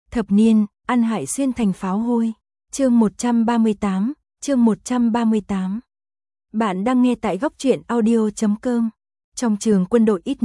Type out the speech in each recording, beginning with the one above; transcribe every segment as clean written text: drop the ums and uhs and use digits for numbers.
Thập niên, ăn hại xuyên thành pháo hôi. Chương 138, chương 138. Bạn đang nghe tại góc truyện audio.com. Trong trường quân đội ít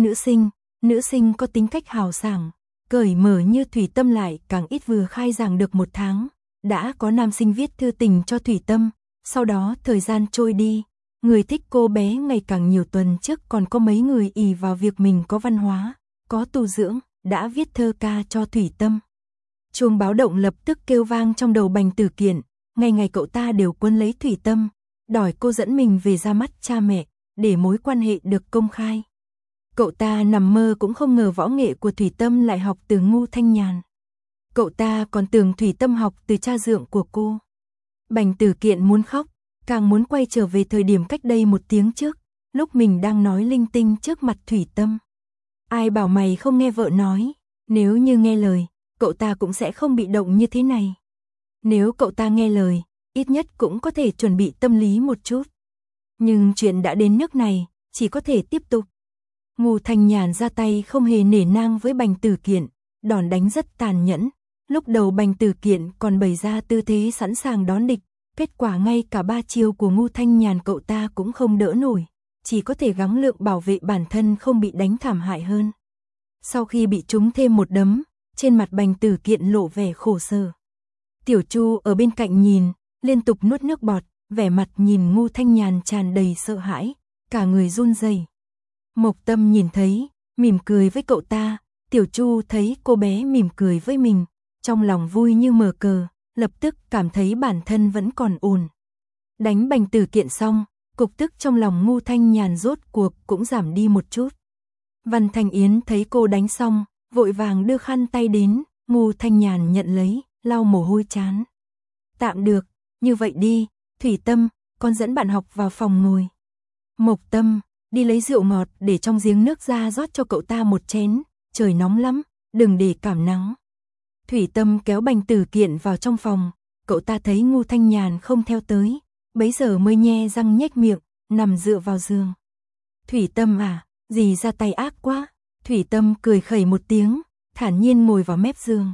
nữ sinh có tính cách hào sảng, cởi mở như Thủy Tâm lại càng ít, vừa khai giảng được 1 tháng. Đã có nam sinh viết thư tình cho Thủy Tâm, sau đó thời gian trôi đi, người thích cô bé ngày càng nhiều. Tuần trước còn có mấy người ỷ vào việc mình có văn hóa, có tu dưỡng, đã viết thơ ca cho Thủy Tâm. Chuông báo động lập tức kêu vang trong đầu Bành Tử Kiện, ngày ngày cậu ta đều quấn lấy Thủy Tâm, đòi cô dẫn mình về ra mắt cha mẹ, để mối quan hệ được công khai. Cậu ta nằm mơ cũng không ngờ võ nghệ của Thủy Tâm lại học từ Ngô Thanh Nhàn. Cậu ta còn tưởng Thủy Tâm học từ cha dượng của cô. Bành Tử Kiện muốn khóc, càng muốn quay trở về thời điểm cách đây 1 tiếng trước, lúc mình đang nói linh tinh trước mặt Thủy Tâm. Ai bảo mày không nghe vợ nói, nếu như nghe lời, cậu ta cũng sẽ không bị động như thế này. Nếu cậu ta nghe lời, ít nhất cũng có thể chuẩn bị tâm lý một chút. Nhưng chuyện đã đến nước này, chỉ có thể tiếp tục. Ngô Thanh Nhàn ra tay không hề nể nang với Bành Tử Kiện, đòn đánh rất tàn nhẫn. Lúc đầu Bành Tử Kiện còn bày ra tư thế sẵn sàng đón địch, kết quả ngay cả 3 chiêu của Ngô Thanh Nhàn cậu ta cũng không đỡ nổi, chỉ có thể gắng gượng bảo vệ bản thân không bị đánh thảm hại hơn. Sau khi bị trúng thêm 1 đấm, trên mặt Bành Tử Kiện lộ vẻ khổ sở. Tiểu Chu ở bên cạnh nhìn, liên tục nuốt nước bọt, vẻ mặt nhìn Ngô Thanh Nhàn tràn đầy sợ hãi, cả người run rẩy. Mộc Tâm nhìn thấy, mỉm cười với cậu ta, Tiểu Chu thấy cô bé mỉm cười với mình, trong lòng vui như mở cờ, lập tức cảm thấy bản thân vẫn còn ổn. Đánh Bành Tử Kiện xong, cục tức trong lòng Ngô Thanh Nhàn rốt cuộc cũng giảm đi một chút. Văn Thanh Yến thấy cô đánh xong, vội vàng đưa khăn tay đến, Ngô Thanh Nhàn nhận lấy, lau mồ hôi trán. Tạm được, như vậy đi, Thủy Tâm, con dẫn bạn học vào phòng ngồi. Mộc Tâm, đi lấy rượu ngọt để trong giếng nước ra rót cho cậu ta 1 chén, trời nóng lắm, đừng để cảm nắng. Thủy Tâm kéo Bành Tử Kiện vào trong phòng, cậu ta thấy Ngô Thanh Nhàn không theo tới, bấy giờ mới nhe răng nhếch miệng, nằm dựa vào giường. Thủy Tâm à, dì ra tay ác quá. Thủy Tâm cười khẩy 1 tiếng, thản nhiên ngồi vào mép giường.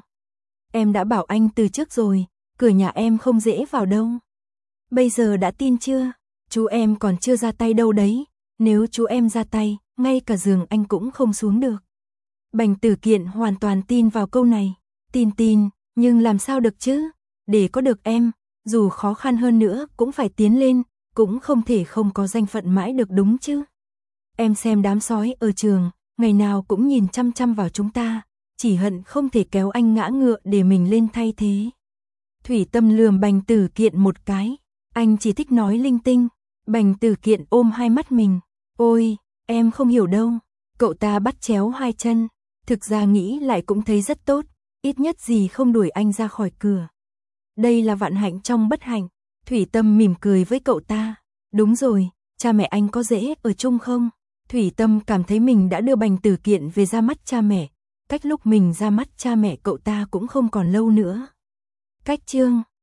Em đã bảo anh từ trước rồi, cửa nhà em không dễ vào đâu. Bây giờ đã tin chưa? Chú em còn chưa ra tay đâu đấy, nếu chú em ra tay, ngay cả giường anh cũng không xuống được. Bành Tử Kiện hoàn toàn tin vào câu này. Tin, nhưng làm sao được chứ? Để có được em, dù khó khăn hơn nữa cũng phải tiến lên, cũng không thể không có danh phận mãi được đúng chứ? Em xem đám sói ở trường, ngày nào cũng nhìn chăm chăm vào chúng ta, chỉ hận không thể kéo anh ngã ngựa để mình lên thay thế. Thủy Tâm lườm Bành Tử Kiện 1 cái, anh chỉ thích nói linh tinh. Bành Tử Kiện ôm 2 mắt mình, ôi, em không hiểu đâu. Cậu ta bắt chéo 2 chân, thực ra nghĩ lại cũng thấy rất tốt, ít nhất gì không đuổi anh ra khỏi cửa. Đây là vạn hạnh trong bất hạnh. Thủy Tâm mỉm cười với cậu ta, đúng rồi, cha mẹ anh có dễ ở chung không? Thủy Tâm cảm thấy mình đã đưa Bành Tử Kiện về ra mắt cha mẹ, cách lúc mình ra mắt cha mẹ cậu ta cũng không còn lâu nữa. Cách chương